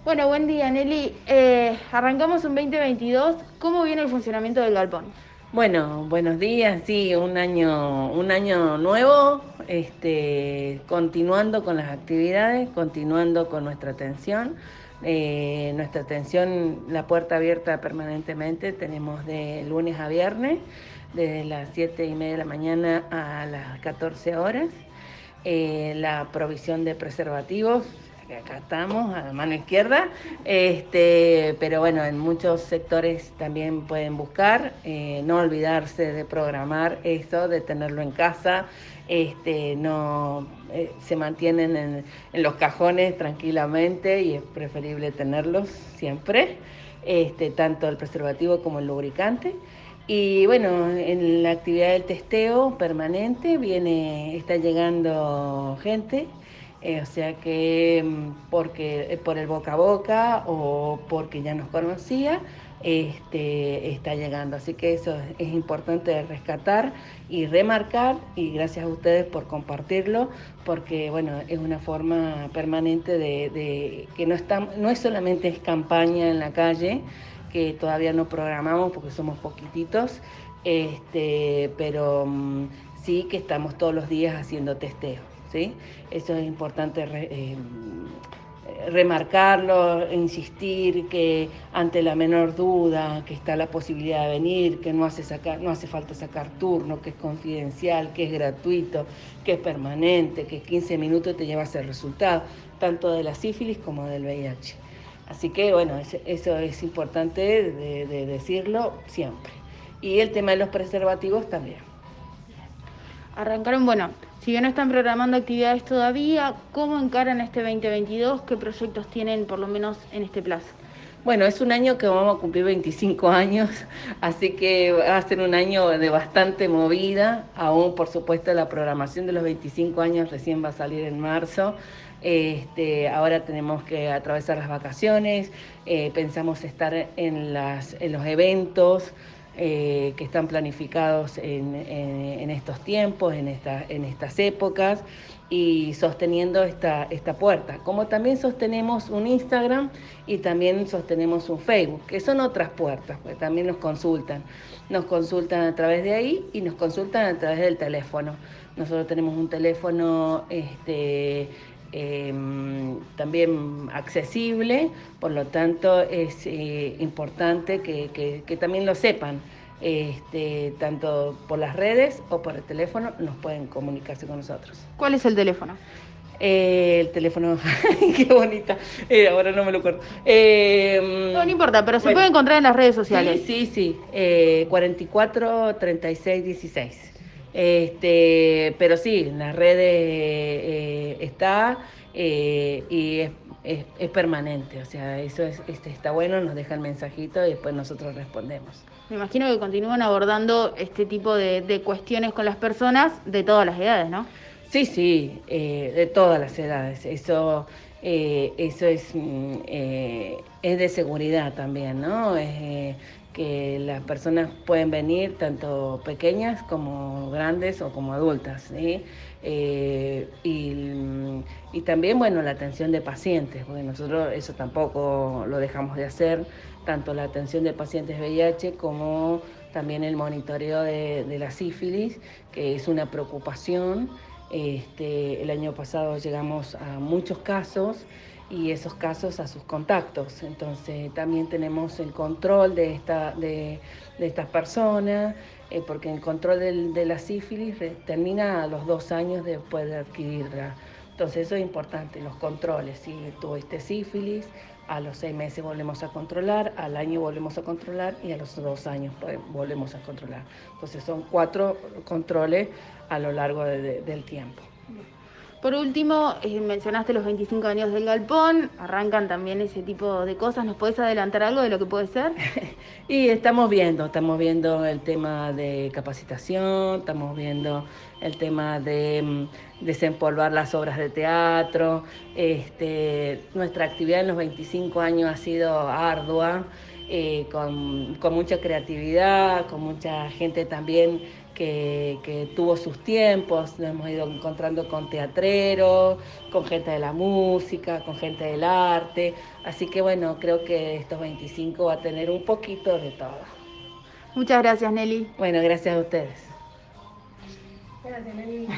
Bueno, buen día, Nelly. Arrancamos un 2022. ¿Cómo viene el funcionamiento del galpón? Bueno, buenos días, sí, un año nuevo, continuando con las actividades, continuando con nuestra atención, la puerta abierta permanentemente, tenemos de lunes a viernes, desde las 7:30 de la mañana a las 14 horas. La provisión de preservativos, que acá estamos, a la mano izquierda, pero bueno, en muchos sectores también pueden buscar, no olvidarse de programar eso, de tenerlo en casa, no se mantienen en los cajones tranquilamente y es preferible tenerlos siempre, tanto el preservativo como el lubricante. Y bueno, en la actividad del testeo permanente está llegando gente, o sea que porque por el boca a boca o porque ya nos conocía, está llegando. Así que eso es importante rescatar y remarcar, y gracias a ustedes por compartirlo, porque bueno, es una forma permanente de que no es solamente es campaña en la calle, que todavía no programamos porque somos poquititos, pero sí que estamos todos los días haciendo testeo, ¿sí? Eso es importante remarcarlo, insistir que ante la menor duda, que está la posibilidad de venir, que no hace falta sacar turno, que es confidencial, que es gratuito, que es permanente, que 15 minutos te llevas el resultado, tanto de la sífilis como del VIH. Así que bueno, eso es importante de decirlo siempre. Y el tema de los preservativos también. Arrancaron, bueno, si bien no están programando actividades todavía, ¿cómo encaran este 2022? ¿Qué proyectos tienen por lo menos en este plazo? Bueno, es un año que vamos a cumplir 25 años, así que va a ser un año de bastante movida. Aún, por supuesto, la programación de los 25 años recién va a salir en marzo. Ahora tenemos que atravesar las vacaciones, pensamos estar en los eventos que están planificados en estos tiempos, en estas épocas, y sosteniendo esta puerta. Como también sostenemos un Instagram y también sostenemos un Facebook, que son otras puertas, porque también nos consultan a través de ahí y nos consultan a través del teléfono. Nosotros tenemos un teléfono también accesible, por lo tanto es importante que también lo sepan. Tanto por las redes o por el teléfono nos pueden comunicarse con nosotros. ¿Cuál es el teléfono? El teléfono, qué bonita, ahora no me lo acuerdo. No, no importa, pero se Bueno, puede encontrar en las redes sí, sociales. sí, sí, 44 36 16. Pero sí, en las redes está y es permanente, o sea, eso está bueno, nos deja el mensajito y después nosotros respondemos. Me imagino que continúan abordando este tipo de cuestiones con las personas de todas las edades, ¿no? Sí, sí, de todas las edades. Eso es de seguridad también, ¿no? Que las personas pueden venir tanto pequeñas como grandes o como adultas, ¿sí? Eh, y, y también, bueno, la atención de pacientes, porque nosotros eso tampoco lo dejamos de hacer, tanto la atención de pacientes VIH como también el monitoreo de la sífilis, que es una preocupación. El año pasado llegamos a muchos casos y esos casos a sus contactos. Entonces también tenemos el control de estas personas, porque el control de la sífilis termina a los 2 años después de adquirirla. Entonces eso es importante, los controles. Si tuviste sífilis, a los 6 meses volvemos a controlar, al año volvemos a controlar y a los 2 años volvemos a controlar. Entonces son 4 controles a lo largo del tiempo. Por último, mencionaste los 25 años del galpón, arrancan también ese tipo de cosas. ¿Nos podés adelantar algo de lo que puede ser? Y estamos viendo el tema de capacitación, estamos viendo el tema de desempolvar las obras de teatro. Nuestra actividad en los 25 años ha sido ardua, con mucha creatividad, con mucha gente también que tuvo sus tiempos, nos hemos ido encontrando con teatreros, con gente de la música, con gente del arte, así que bueno, creo que estos 25 va a tener un poquito de todo. Muchas gracias, Nelly. Bueno, gracias a ustedes. Gracias, Nelly.